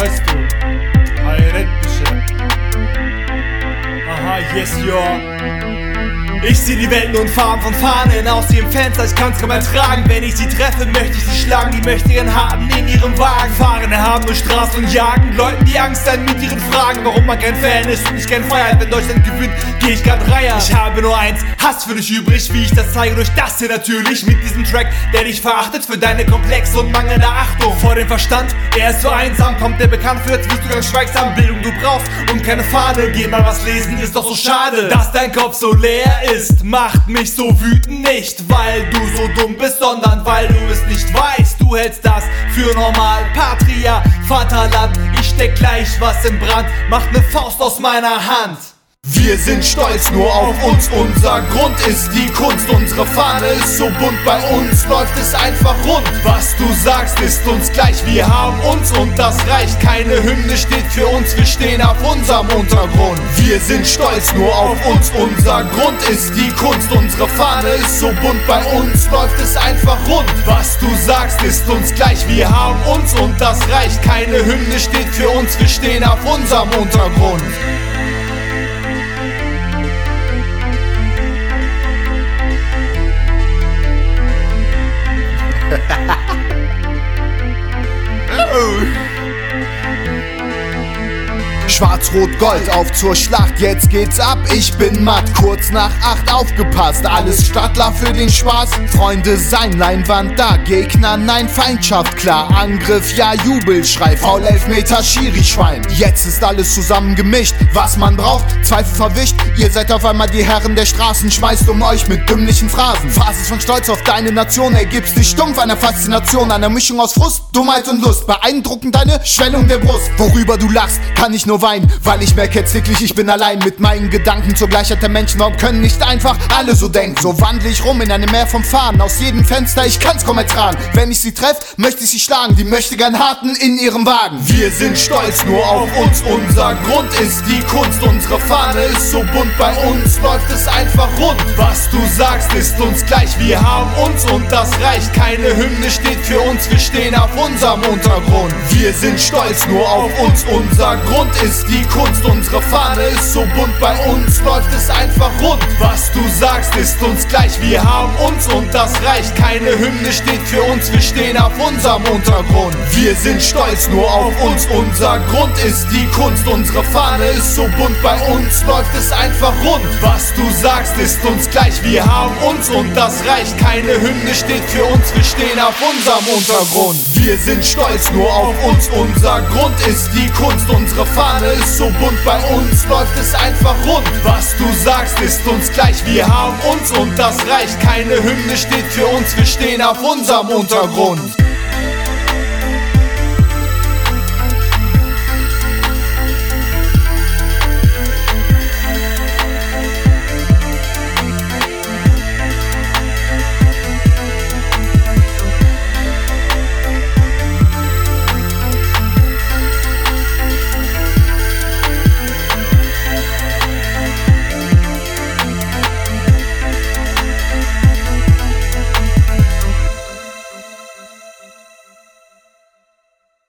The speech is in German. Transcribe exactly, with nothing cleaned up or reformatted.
weißt du, Hayrettische. Aha, yes, yo. Ich seh die Welt nur in Farben von Fahnen aus ihrem Fenster, ich kann's kaum ertragen. Wenn ich sie treffe, möchte ich sie schlagen. Die mächtigen Harten in ihrem Wagen fahren, erhaben durch Straßen und jagen Leuten die Angst ein mit ihren Fragen, warum man kein Fan ist und ich kein Freiheit. Wenn Deutschland gewinnt, geh ich grad Reiher. Ich habe nur eins, Hass für dich übrig, wie ich das zeige durch das hier natürlich. Mit diesem Track, der dich verachtet für deine Komplexe und mangelnde Achtung vor dem Verstand. Er ist so einsam, kommt der bekannt für, jetzt bist du ganz schweigsam. Bildung du brauchst und keine Fahne, geh mal was lesen, ist doch so schade, dass dein Kopf so leer ist. Ist, macht mich so wütend nicht, weil du so dumm bist, sondern weil du es nicht weißt. Du hältst das für normal, Patria, Vaterland. Ich steck gleich was in Brand, macht ne Faust aus meiner Hand. Wir sind stolz nur auf uns, unser Grund ist die Kunst. Unsere Fahne ist so bunt, bei uns läuft es einfach rund. Was du sagst ist uns gleich, wir haben uns und das reicht. Keine Hymne steht für uns, wir stehen auf unserem Untergrund. Wir sind stolz nur auf uns, unser Grund ist die Kunst. Unsere Fahne ist so bunt, bei uns läuft es einfach rund. Was du sagst ist uns gleich, wir haben uns und das reicht. Keine Hymne steht für uns, wir stehen auf unserem Untergrund. Schwarz-Rot-Gold, auf zur Schlacht, jetzt geht's ab, ich bin matt. Kurz nach acht aufgepasst, alles Stadtler für den Spaß. Freunde sein, Leinwand da, Gegner nein, Feindschaft klar. Angriff, ja Jubelschrei, Foul, Elfmeter, Schiri-Schwein. Jetzt ist alles zusammen gemischt, was man braucht, Zweifel verwischt. Ihr seid auf einmal die Herren der Straßen, schmeißt um euch mit dümmlichen Phrasen. Phasis von Stolz auf deine Nation, ergibst dich stumpf einer Faszination, einer Mischung aus Frust, Dummheit und Lust. Beeindruckend deine Schwellung der Brust. Worüber du lachst, kann ich nur weinen, weil ich merke jetzt wirklich, ich bin allein mit meinen Gedanken zur Gleichheit der Menschen. Warum können nicht einfach alle so denken? So wandle ich rum in einem Meer von Fahnen, aus jedem Fenster, ich kann's kaum ertragen. Wenn ich sie treff, möchte ich sie schlagen, die möchte gern Harten in ihrem Wagen. Wir sind stolz nur auf uns, unser Grund ist die Kunst. Unsere Fahne ist so bunt, bei uns läuft es einfach rund. Was du sagst ist uns gleich, wir haben uns und das reicht. Keine Hymne steht für uns, wir stehen auf unserem Untergrund. Wir sind stolz nur auf uns, unser Grund ist die Kunst. Unsere Fahne ist so bunt, bei uns läuft es einfach rund. Was du sagst ist uns gleich, wir haben uns und das reicht. Keine Hymne steht für uns, wir stehen auf unserem Untergrund. Wir sind stolz nur auf uns, unser Grund ist die Kunst. Unsere Fahne ist so bunt, bei uns läuft es einfach rund. Was du sagst ist uns gleich, wir haben uns und das reicht. Keine Hymne steht für uns, wir stehen auf unserem Untergrund. Wir sind stolz nur auf uns, unser Grund ist die Kunst. Unsere Fahne ist so bunt, bei uns läuft es einfach rund. Was du sagst ist uns gleich, wir haben uns und das reicht. Keine Hymne steht für uns, wir stehen auf unserem Untergrund.